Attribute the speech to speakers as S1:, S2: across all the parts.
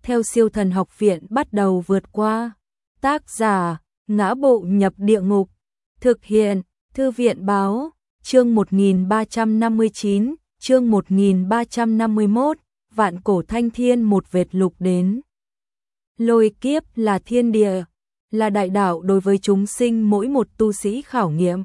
S1: theo Siêu Thần Học Viện bắt đầu vượt qua. Tác giả: Ngã Bộ Nhập Địa Ngục. Thực hiện: Thư viện báo. Chương 1359, chương 1351, vạn cổ thanh thiên một vệt lục đến. Lôi kiếp là thiên địa, là đại đạo đối với chúng sinh mỗi một tu sĩ khảo nghiệm.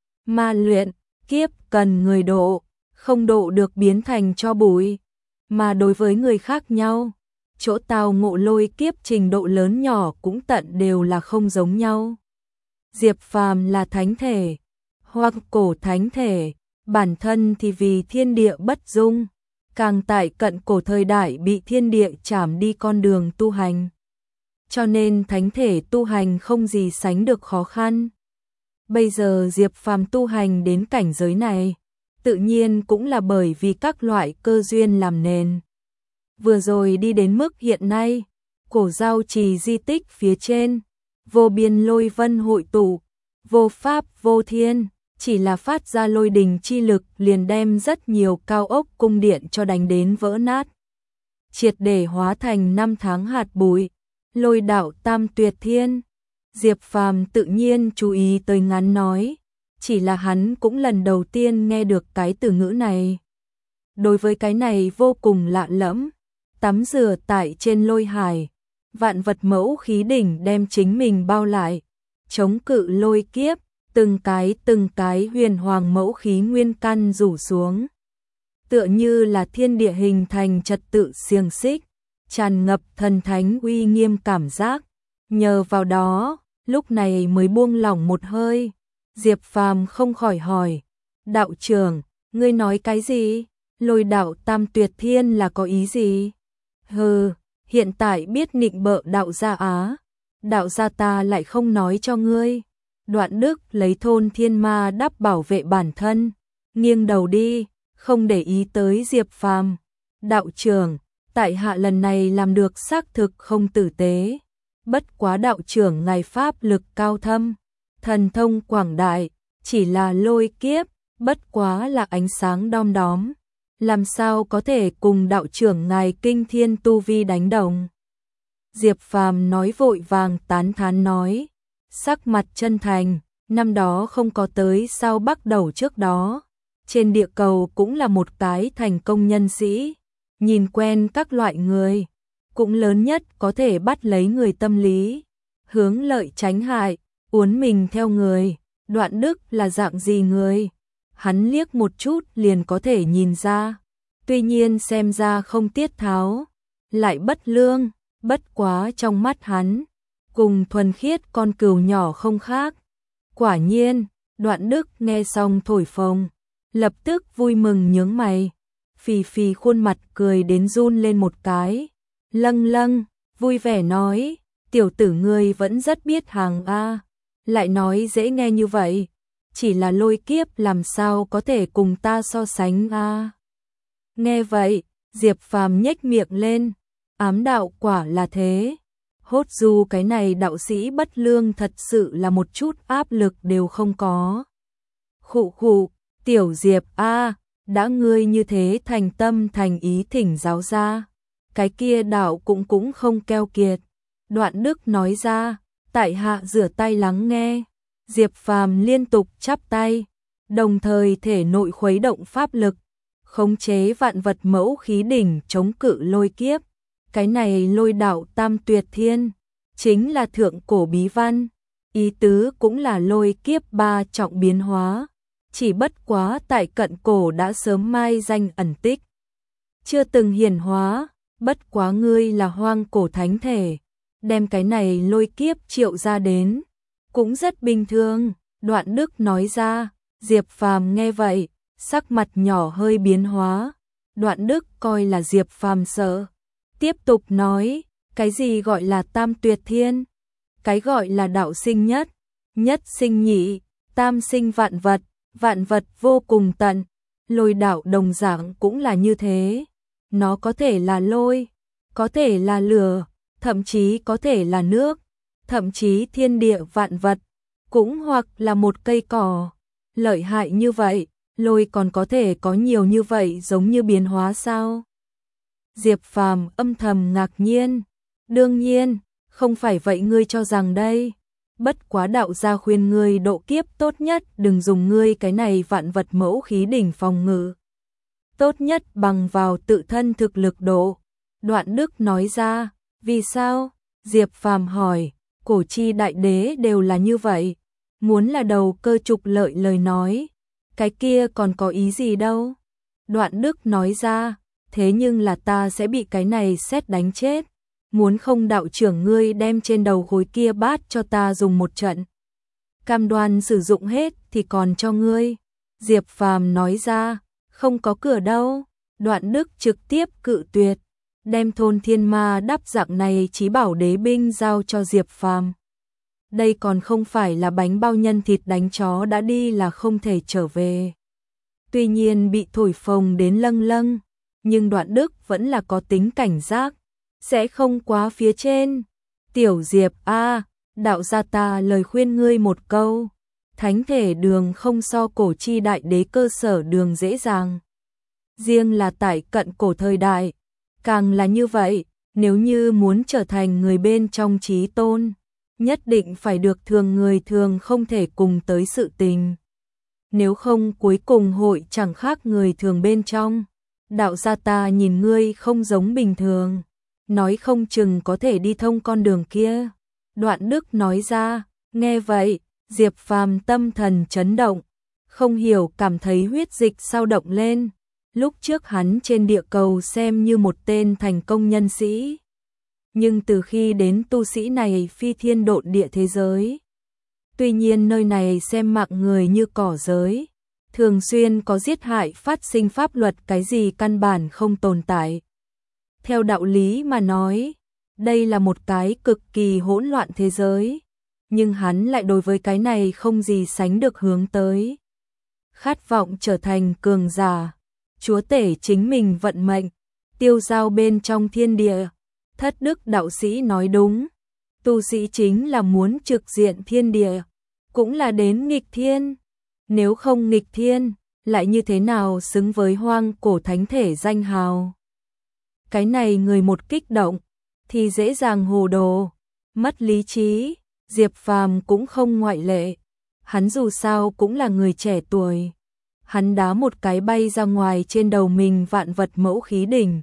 S1: Ma luyện, kiếp cần người độ, không độ được biến thành tro bụi. Mà đối với người khác nhau, chỗ tao ngộ lôi kiếp trình độ lớn nhỏ cũng tận đều là không giống nhau. Diệp Phàm là thánh thể, hoặc cổ thánh thể, bản thân thì vì thiên địa bất dung, càng tại cận cổ thời đại bị thiên địa trảm đi con đường tu hành. Cho nên thánh thể tu hành không gì sánh được khó khăn. Bây giờ Diệp Phàm tu hành đến cảnh giới này, tự nhiên cũng là bởi vì các loại cơ duyên làm nền. Vừa rồi đi đến mức hiện nay, cổ giao trì di tích phía trên, vô biên lôi vân hội tụ, vô pháp vô thiên, chỉ là phát ra lôi đình chi lực liền đem rất nhiều cao ốc cung điện cho đánh đến vỡ nát. Triệt để hóa thành năm tháng hạt bụi, lôi đạo tam tuyệt thiên. Diệp Phàm tự nhiên chú ý tới ngắn nói, chỉ là hắn cũng lần đầu tiên nghe được cái từ ngữ này. Đối với cái này vô cùng lạ lẫm, tắm rửa tại trên lôi hải, vạn vật mẫu khí đỉnh đem chính mình bao lại, chống cự lôi kiếp, từng cái huyền hoàng mẫu khí nguyên căn rủ xuống. Tựa như là thiên địa hình thành trật tự xiềng xích, tràn ngập thần thánh uy nghiêm cảm giác. Nhờ vào đó, lúc này mới buông lỏng một hơi. Diệp Phàm không khỏi hỏi, đạo trưởng, ngươi nói cái gì? Lôi đạo tam tuyệt thiên là có ý gì? Hừ, hiện tại biết nịnh bợ đạo gia á. Đạo gia ta lại không nói cho ngươi. Đoạn Đức lấy thôn thiên ma đắp bảo vệ bản thân, nghiêng đầu đi, không để ý tới Diệp Phàm. Đạo trưởng, tại hạ lần này làm được xác thực không tử tế. Bất quá đạo trưởng ngài pháp lực cao thâm, thần thông quảng đại, chỉ là lôi kiếp, bất quá là ánh sáng đom đóm. Làm sao có thể cùng đạo trưởng ngài kinh thiên tu vi đánh đồng? Diệp Phàm nói vội vàng tán thán nói, sắc mặt chân thành, năm đó không có tới sao bắt đầu trước đó. Trên địa cầu cũng là một cái thành công nhân sĩ, nhìn quen các loại người, cũng lớn nhất có thể bắt lấy người tâm lý, hướng lợi tránh hại, uốn mình theo người. Đoạn Đức là dạng gì người? Hắn liếc một chút liền có thể nhìn ra, tuy nhiên xem ra không tiết tháo, lại bất lương, bất quá trong mắt hắn, cùng thuần khiết con cừu nhỏ không khác. Quả nhiên, Đoạn Đức nghe xong thổi phồng, lập tức vui mừng nhướng mày, phì phì khuôn mặt cười đến run lên một cái, lâng lâng, vui vẻ nói, tiểu tử ngươi vẫn rất biết hàng a, lại nói dễ nghe như vậy, chỉ là lôi kiếp làm sao có thể cùng ta so sánh a. Nghe vậy, Diệp Phàm nhếch miệng lên, ám đạo quả là thế. Hốt dù cái này đạo sĩ bất lương thật sự là một chút áp lực đều không có. Khụ khụ, tiểu Diệp a, đã ngươi như thế thành tâm thành ý thỉnh giáo ra, cái kia đạo cũng không keo kiệt. Đoạn Đức nói ra, tại hạ rửa tay lắng nghe. Diệp Phàm liên tục chắp tay, đồng thời thể nội khuấy động pháp lực, khống chế vạn vật mẫu khí đỉnh chống cự lôi kiếp. Cái này lôi đạo tam tuyệt thiên, chính là thượng cổ bí văn, ý tứ cũng là lôi kiếp ba trọng biến hóa, chỉ bất quá tại cận cổ đã sớm mai danh ẩn tích, chưa từng hiển hóa, bất quá ngươi là hoang cổ thánh thể, đem cái này lôi kiếp triệu ra đến, cũng rất bình thường. Đoạn Đức nói ra, Diệp Phàm nghe vậy, sắc mặt nhỏ hơi biến hóa. Đoạn Đức coi là Diệp Phàm sợ, tiếp tục nói, cái gì gọi là tam tuyệt thiên? Cái gọi là đạo sinh nhất, nhất sinh nhị, tam sinh vạn vật vô cùng tận, lôi đạo đồng dạng cũng là như thế. Nó có thể là lôi, có thể là lửa, thậm chí có thể là nước, thậm chí thiên địa vạn vật, cũng hoặc là một cây cỏ. Lợi hại như vậy, lôi còn có thể có nhiều như vậy giống như biến hóa sao? Diệp Phàm âm thầm ngạc nhiên. Đương nhiên, không phải vậy ngươi cho rằng đây. Bất quá đạo gia khuyên ngươi độ kiếp tốt nhất đừng dùng ngươi cái này vạn vật mẫu khí đỉnh phòng ngự. Tốt nhất bằng vào tự thân thực lực độ. Đoạn Đức nói ra, vì sao? Diệp Phàm hỏi, cổ chi đại đế đều là như vậy. Muốn là đầu cơ trục lợi lời nói, cái kia còn có ý gì đâu. Đoạn Đức nói ra, thế nhưng là ta sẽ bị cái này sét đánh chết. Muốn không đạo trưởng ngươi đem trên đầu khối kia bát cho ta dùng một trận. Cam đoan sử dụng hết thì còn cho ngươi. Diệp Phàm nói ra, không có cửa đâu. Đoạn Đức trực tiếp cự tuyệt, đem thôn thiên ma đắp dạng này chí bảo đế binh giao cho Diệp Phàm. Đây còn không phải là bánh bao nhân thịt đánh chó đã đi là không thể trở về. Tuy nhiên bị thổi phồng đến lâng lâng, nhưng Đoạn Đức vẫn là có tính cảnh giác, sẽ không quá phía trên. Tiểu Diệp a, đạo gia ta lời khuyên ngươi một câu, thánh thể đường không so cổ chi đại đế cơ sở đường dễ dàng. Riêng là tại cận cổ thời đại, càng là như vậy, nếu như muốn trở thành người bên trong chí tôn, nhất định phải được thường người thường không thể cùng tới sự tình. Nếu không cuối cùng hội chẳng khác người thường bên trong. Đạo gia ta nhìn ngươi không giống bình thường, nói không chừng có thể đi thông con đường kia. Đoạn Đức nói ra, nghe vậy, Diệp Phàm tâm thần chấn động, không hiểu cảm thấy huyết dịch sao động lên. Lúc trước hắn trên địa cầu xem như một tên thành công nhân sĩ, nhưng từ khi đến tu sĩ này phi thiên độn địa thế giới, tuy nhiên nơi này xem mạng người như cỏ giới, thường xuyên có giết hại phát sinh pháp luật cái gì căn bản không tồn tại. Theo đạo lý mà nói, đây là một cái cực kỳ hỗn loạn thế giới, nhưng hắn lại đối với cái này không gì sánh được hướng tới. Khát vọng trở thành cường giả, chúa tể chính mình vận mệnh, tiêu dao bên trong thiên địa. Thất đức đạo sĩ nói đúng, tu sĩ chính là muốn trực diện thiên địa, cũng là đến nghịch thiên. Nếu không nghịch thiên, lại như thế nào xứng với hoang cổ thánh thể danh hào. Cái này người một kích động, thì dễ dàng hồ đồ, mất lý trí. Diệp Phàm cũng không ngoại lệ, hắn dù sao cũng là người trẻ tuổi. Hắn đá một cái bay ra ngoài trên đầu mình vạn vật mẫu khí đỉnh.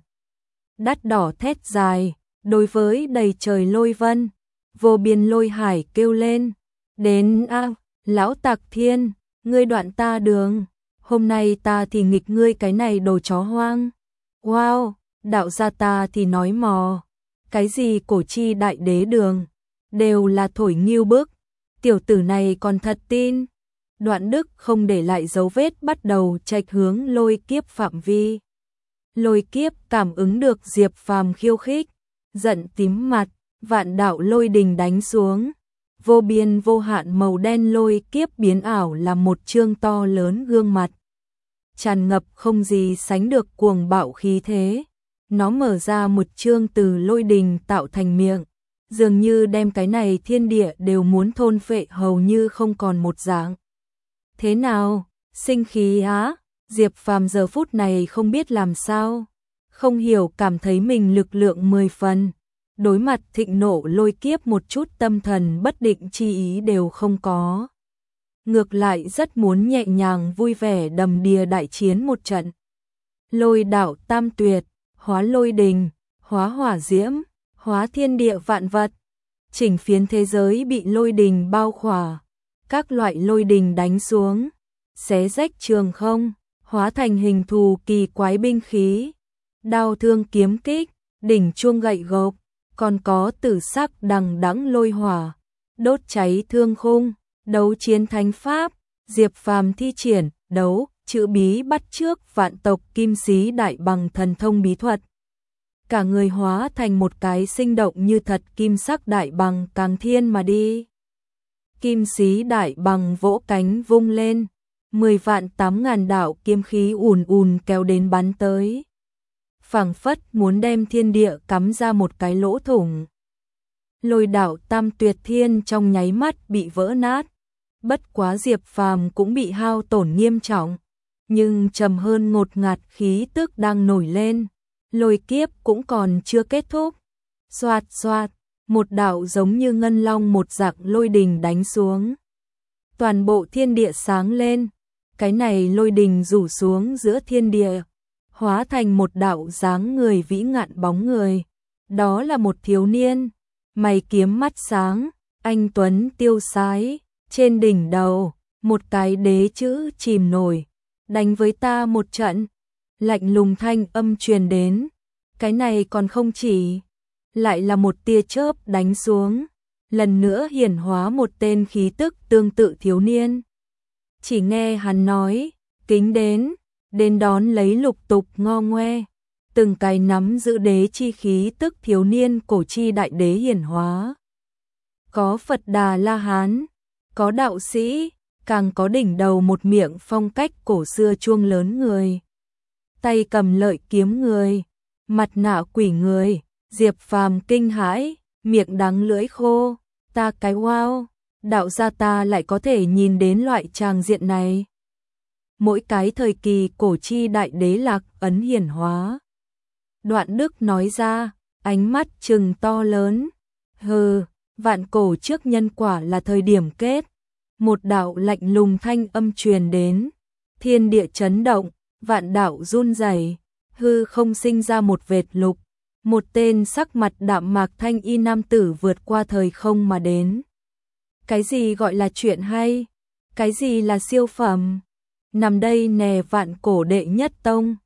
S1: Đắt đỏ thét dài, đối với đầy trời lôi vân, vô biên lôi hải kêu lên. Đến a, lão Tạc Thiên, ngươi đoạn ta đường, hôm nay ta thì nghịch ngươi cái này đồ chó hoang. Wow, đạo gia ta thì nói mò, cái gì cổ chi đại đế đường, đều là thổi nghiêu bức, tiểu tử này còn thật tin. Đoạn Đức không để lại dấu vết bắt đầu chạch hướng lôi kiếp phạm vi. Lôi kiếp cảm ứng được Diệp Phàm khiêu khích, giận tím mặt, vạn đạo lôi đình đánh xuống. Vô biên vô hạn màu đen lôi kiếp biến ảo là một chương to lớn gương mặt, tràn ngập không gì sánh được cuồng bạo khí thế. Nó mở ra một chương từ lôi đình tạo thành miệng, dường như đem cái này thiên địa đều muốn thôn phệ hầu như không còn một dạng. Thế nào, sinh khí á? Diệp Phàm giờ phút này không biết làm sao, không hiểu cảm thấy mình lực lượng 10 phần. Đối mặt thịnh nộ lôi kiếp một chút tâm thần bất định chi ý đều không có. Ngược lại rất muốn nhẹ nhàng vui vẻ đầm đìa đại chiến một trận. Lôi đạo tam tuyệt, hóa lôi đình, hóa hỏa diễm, hóa thiên địa vạn vật. Chỉnh phiến thế giới bị lôi đình bao khỏa. Các loại lôi đình đánh xuống, xé rách trường không, hóa thành hình thù kỳ quái binh khí. Đao thương kiếm kích, đỉnh chuông gậy gộc, còn có tử sắc đằng đẵng lôi hỏa, đốt cháy thương khung, đấu chiến thánh pháp. Diệp Phàm thi triển đấu chữ bí bắt chước vạn tộc kim sĩ đại bằng thần thông bí thuật. Cả người hóa thành một cái sinh động như thật kim sắc đại bằng càng thiên mà đi. Kim sĩ đại bằng vỗ cánh vung lên, 10 vạn 8.000 đạo kiếm khí ùn ùn kéo đến bắn tới. Phảng phất muốn đem thiên địa cắm ra một cái lỗ thủng. Lôi đạo tam tuyệt thiên trong nháy mắt bị vỡ nát. Bất quá Diệp Phàm cũng bị hao tổn nghiêm trọng, nhưng trầm hơn ngột ngạt khí tức đang nổi lên. lôi kiếp cũng còn chưa kết thúc. Xoạt xoạt, một đạo giống như ngân long một dạng lôi đình đánh xuống. Toàn bộ thiên địa sáng lên, cái này lôi đình rủ xuống giữa thiên địa, hóa thành một đạo dáng người vĩ ngạn bóng người. Đó là một thiếu niên, mày kiếm mắt sáng, anh tuấn tiêu sái, trên đỉnh đầu, một cái đế chữ chìm nổi, đánh với ta một trận. Lạnh lùng thanh âm truyền đến, cái này còn không chỉ, lại là một tia chớp đánh xuống, lần nữa hiển hóa một tên khí tức tương tự thiếu niên. Chỉ nghe hắn nói, kính đến đón lấy lục tục ngo ngoe, từng cái nắm giữ đế chi khí tức thiếu niên cổ chi đại đế hiển hóa. Có Phật Đà La Hán, có đạo sĩ, càng có đỉnh đầu một miệng phong cách cổ xưa chuông lớn người. Tay cầm lợi kiếm người, mặt nạ quỷ người, Diệp Phàm kinh hãi, miệng đắng lưỡi khô, ta cái wow, đạo gia ta lại có thể nhìn đến loại tràng diện này. Mỗi cái thời kỳ cổ chi đại đế lạc ấn hiển hóa. Đoạn Đức nói ra, ánh mắt trừng to lớn, hừ, vạn cổ trước nhân quả là thời điểm kết. Một đạo lạnh lùng thanh âm truyền đến, thiên địa chấn động, vạn đạo run rẩy, hư không sinh ra một vệt lục, một tên sắc mặt đạm mạc thanh y nam tử vượt qua thời không mà đến. Cái gì gọi là chuyện hay? Cái gì là siêu phẩm? Nằm đây nè vạn cổ đệ nhất tông,